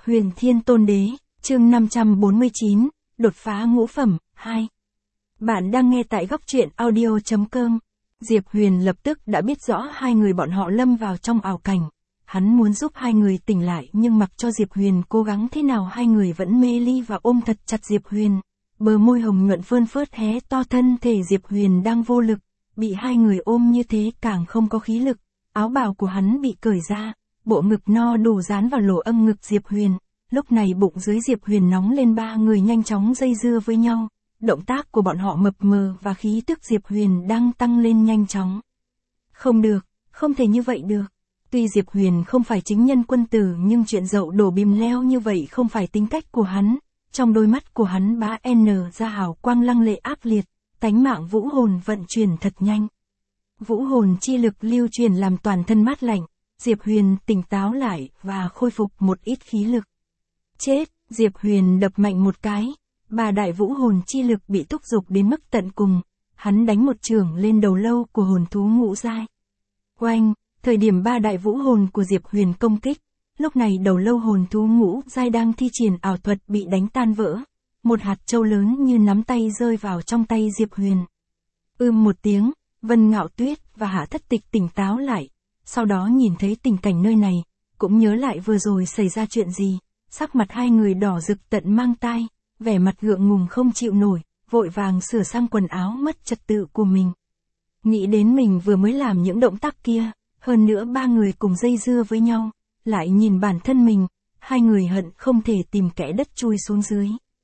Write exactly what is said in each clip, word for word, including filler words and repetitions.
Huyền Thiên Tôn Đế, chương năm trăm bốn mươi chín, đột phá ngũ phẩm, hai. Bạn đang nghe tại góc truyện audio.com. Diệp Huyền lập tức đã biết rõ hai người bọn họ lâm vào trong ảo cảnh. Hắn muốn giúp hai người tỉnh lại nhưng mặc cho Diệp Huyền cố gắng thế nào hai người vẫn mê ly và ôm thật chặt Diệp Huyền. Bờ môi hồng nhuận phơn phớt hé to, thân thể Diệp Huyền đang vô lực, bị hai người ôm như thế càng không có khí lực. Áo bào của hắn bị cởi ra, bộ ngực no đủ dán vào lỗ âm ngực Diệp Huyền. Lúc này bụng dưới Diệp Huyền nóng lên, ba người nhanh chóng dây dưa với nhau. Động tác của bọn họ mập mờ và khí tức Diệp Huyền đang tăng lên nhanh chóng. Không được, không thể như vậy được. Tuy Diệp Huyền không phải chính nhân quân tử nhưng chuyện dậu đổ bìm leo như vậy không phải tính cách của hắn. Trong đôi mắt của hắn bá n ra hào quang lăng lệ ác liệt, tánh mạng vũ hồn vận chuyển thật nhanh. Vũ hồn chi lực lưu truyền làm toàn thân mát lạnh, Diệp Huyền tỉnh táo lại và khôi phục một ít khí lực. Chết, Diệp Huyền đập mạnh một cái, ba đại vũ hồn chi lực bị thúc giục đến mức tận cùng, hắn đánh một chưởng lên đầu lâu của hồn thú ngũ giai. Oanh, thời điểm ba đại vũ hồn của Diệp Huyền công kích, lúc này đầu lâu hồn thú ngũ giai đang thi triển ảo thuật bị đánh tan vỡ, một hạt châu lớn như nắm tay rơi vào trong tay Diệp Huyền. Ưm một tiếng, Vân Ngạo Tuyết và Hạ Thất Tịch tỉnh táo lại, sau đó nhìn thấy tình cảnh nơi này, cũng nhớ lại vừa rồi xảy ra chuyện gì, sắc mặt hai người đỏ rực tận mang tai, vẻ mặt gượng ngùng không chịu nổi, vội vàng sửa sang quần áo mất trật tự của mình. Nghĩ đến mình vừa mới làm những động tác kia, hơn nữa ba người cùng dây dưa với nhau, lại nhìn bản thân mình, hai người hận không thể tìm kẽ đất chui xuống dưới.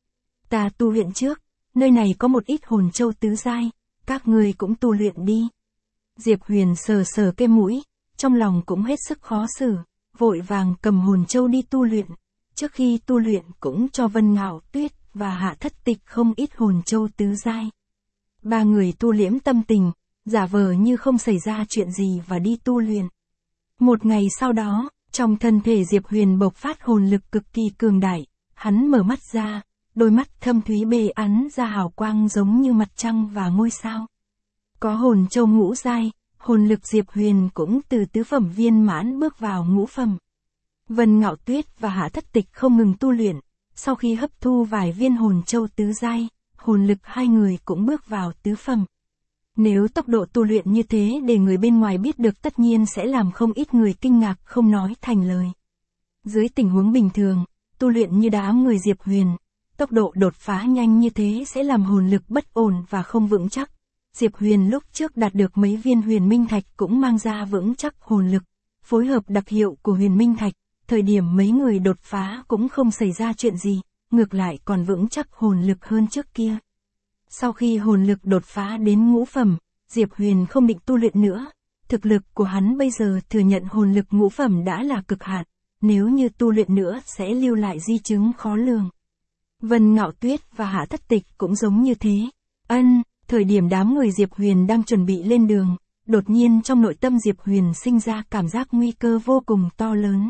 Ta tu luyện trước, nơi này có một ít hồn châu tứ giai, các người cũng tu luyện đi. Diệp Huyền sờ sờ cái mũi, trong lòng cũng hết sức khó xử, vội vàng cầm hồn châu đi tu luyện. Trước khi tu luyện cũng cho Vân Ngạo Tuyết và Hạ Thất Tịch không ít hồn châu tứ giai. Ba người tu liễm tâm tình, giả vờ như không xảy ra chuyện gì và đi tu luyện. Một ngày sau đó, trong thân thể Diệp Huyền bộc phát hồn lực cực kỳ cường đại, hắn mở mắt ra, đôi mắt thâm thúy bề ắn ra hào quang giống như mặt trăng và ngôi sao. Có hồn châu ngũ giai, hồn lực Diệp Huyền cũng từ tứ phẩm viên mãn bước vào ngũ phẩm. Vân Ngạo Tuyết và Hạ Thất Tịch không ngừng tu luyện, sau khi hấp thu vài viên hồn châu tứ giai, hồn lực hai người cũng bước vào tứ phẩm. Nếu tốc độ tu luyện như thế để người bên ngoài biết được tất nhiên sẽ làm không ít người kinh ngạc không nói thành lời. Dưới tình huống bình thường, tu luyện như đám người Diệp Huyền, tốc độ đột phá nhanh như thế sẽ làm hồn lực bất ổn và không vững chắc. Diệp Huyền lúc trước đạt được mấy viên huyền minh thạch cũng mang ra vững chắc hồn lực, phối hợp đặc hiệu của huyền minh thạch, thời điểm mấy người đột phá cũng không xảy ra chuyện gì, ngược lại còn vững chắc hồn lực hơn trước kia. Sau khi hồn lực đột phá đến ngũ phẩm, Diệp Huyền không định tu luyện nữa, thực lực của hắn bây giờ thừa nhận hồn lực ngũ phẩm đã là cực hạn, nếu như tu luyện nữa sẽ lưu lại di chứng khó lường. Vân Ngạo Tuyết và Hạ Thất Tịch cũng giống như thế. Ân, thời điểm đám người Diệp Huyền đang chuẩn bị lên đường, đột nhiên trong nội tâm Diệp Huyền sinh ra cảm giác nguy cơ vô cùng to lớn.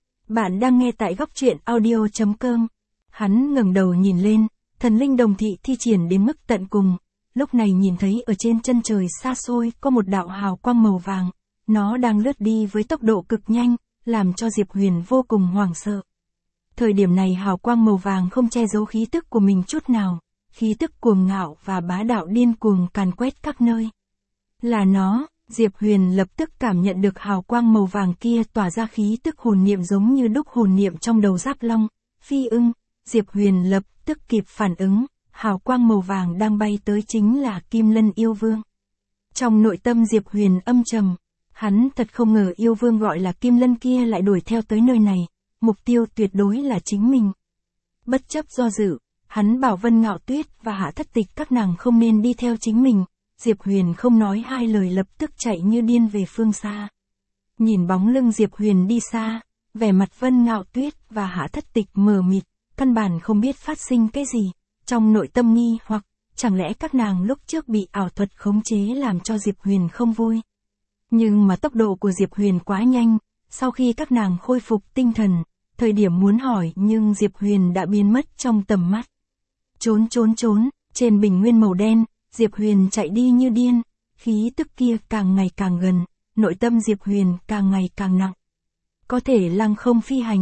Bạn đang nghe tại góc truyện audio.com. Hắn ngẩng đầu nhìn lên, thần linh đồng thị thi triển đến mức tận cùng, lúc này nhìn thấy ở trên chân trời xa xôi có một đạo hào quang màu vàng, nó đang lướt đi với tốc độ cực nhanh, làm cho Diệp Huyền vô cùng hoảng sợ. Thời điểm này hào quang màu vàng không che giấu khí tức của mình chút nào, khí tức cuồng ngạo và bá đạo điên cuồng càn quét các nơi. Là nó, Diệp Huyền lập tức cảm nhận được hào quang màu vàng kia tỏa ra khí tức hồn niệm giống như đúc hồn niệm trong đầu Giáp Long, Phi Ưng. Diệp Huyền lập tức kịp phản ứng, hào quang màu vàng đang bay tới chính là Kim Lân Yêu Vương. Trong nội tâm Diệp Huyền âm trầm, hắn thật không ngờ Yêu Vương gọi là Kim Lân kia lại đuổi theo tới nơi này, mục tiêu tuyệt đối là chính mình. Bất chấp do dự, hắn bảo Vân Ngạo Tuyết và Hạ Thất Tịch các nàng không nên đi theo chính mình. Diệp Huyền không nói hai lời lập tức chạy như điên về phương xa. Nhìn bóng lưng Diệp Huyền đi xa, vẻ mặt Vân Ngạo Tuyết và Hạ Thất Tịch mờ mịt, căn bản không biết phát sinh cái gì, trong nội tâm nghi hoặc, chẳng lẽ các nàng lúc trước bị ảo thuật khống chế làm cho Diệp Huyền không vui. Nhưng mà tốc độ của Diệp Huyền quá nhanh, sau khi các nàng khôi phục tinh thần, thời điểm muốn hỏi nhưng Diệp Huyền đã biến mất trong tầm mắt. Trốn trốn trốn, trên bình nguyên màu đen, Diệp Huyền chạy đi như điên, khí tức kia càng ngày càng gần, nội tâm Diệp Huyền càng ngày càng nặng. Có thể lăng không phi hành,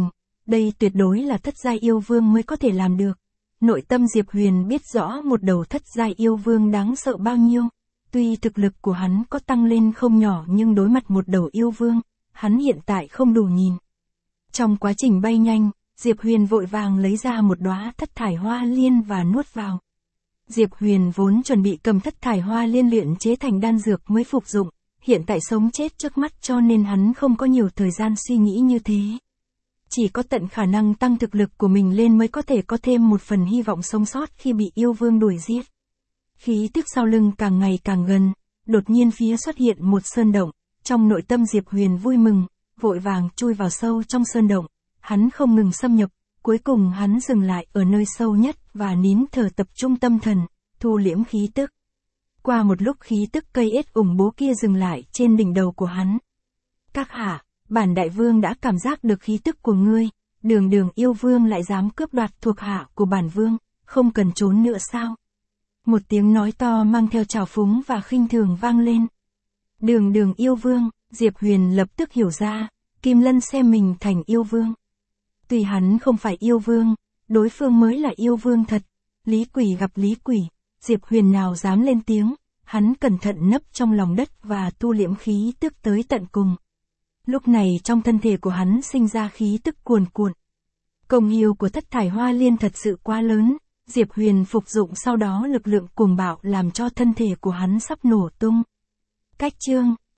Đây tuyệt đối là thất giai yêu vương mới có thể làm được. Nội tâm Diệp Huyền biết rõ một đầu thất giai yêu vương đáng sợ bao nhiêu. Tuy thực lực của hắn có tăng lên không nhỏ nhưng đối mặt một đầu yêu vương, hắn hiện tại không đủ nhìn. Trong quá trình bay nhanh, Diệp Huyền vội vàng lấy ra một đóa thất thải hoa liên và nuốt vào. Diệp Huyền vốn chuẩn bị cầm thất thải hoa liên luyện chế thành đan dược mới phục dụng, hiện tại sống chết trước mắt cho nên hắn không có nhiều thời gian suy nghĩ như thế. Chỉ có tận khả năng tăng thực lực của mình lên mới có thể có thêm một phần hy vọng sống sót khi bị yêu vương đuổi giết. Khí tức sau lưng càng ngày càng gần, đột nhiên phía xuất hiện một sơn động, trong nội tâm Diệp Huyền vui mừng, vội vàng chui vào sâu trong sơn động, hắn không ngừng xâm nhập, cuối cùng hắn dừng lại ở nơi sâu nhất và nín thở tập trung tâm thần, thu liễm khí tức. Qua một lúc khí tức cây ết ủng bố kia dừng lại trên đỉnh đầu của hắn. Các hạ, bản đại vương đã cảm giác được khí tức của ngươi, đường đường yêu vương lại dám cướp đoạt thuộc hạ của bản vương, không cần trốn nữa sao? Một tiếng nói to mang theo trào phúng và khinh thường vang lên. Đường đường yêu vương, Diệp Huyền lập tức hiểu ra, Kim Lân xem mình thành yêu vương. Tuy hắn không phải yêu vương, đối phương mới là yêu vương thật. Lý Quỷ gặp Lý Quỷ, Diệp Huyền nào dám lên tiếng, hắn cẩn thận nấp trong lòng đất và tu liễm khí tức tới tận cùng. Lúc này trong thân thể của hắn sinh ra khí tức cuồn cuộn. Công hiệu của thất thải hoa liên thật sự quá lớn, Diệp Huyền phục dụng sau đó lực lượng cuồng bạo làm cho thân thể của hắn sắp nổ tung. Cách chương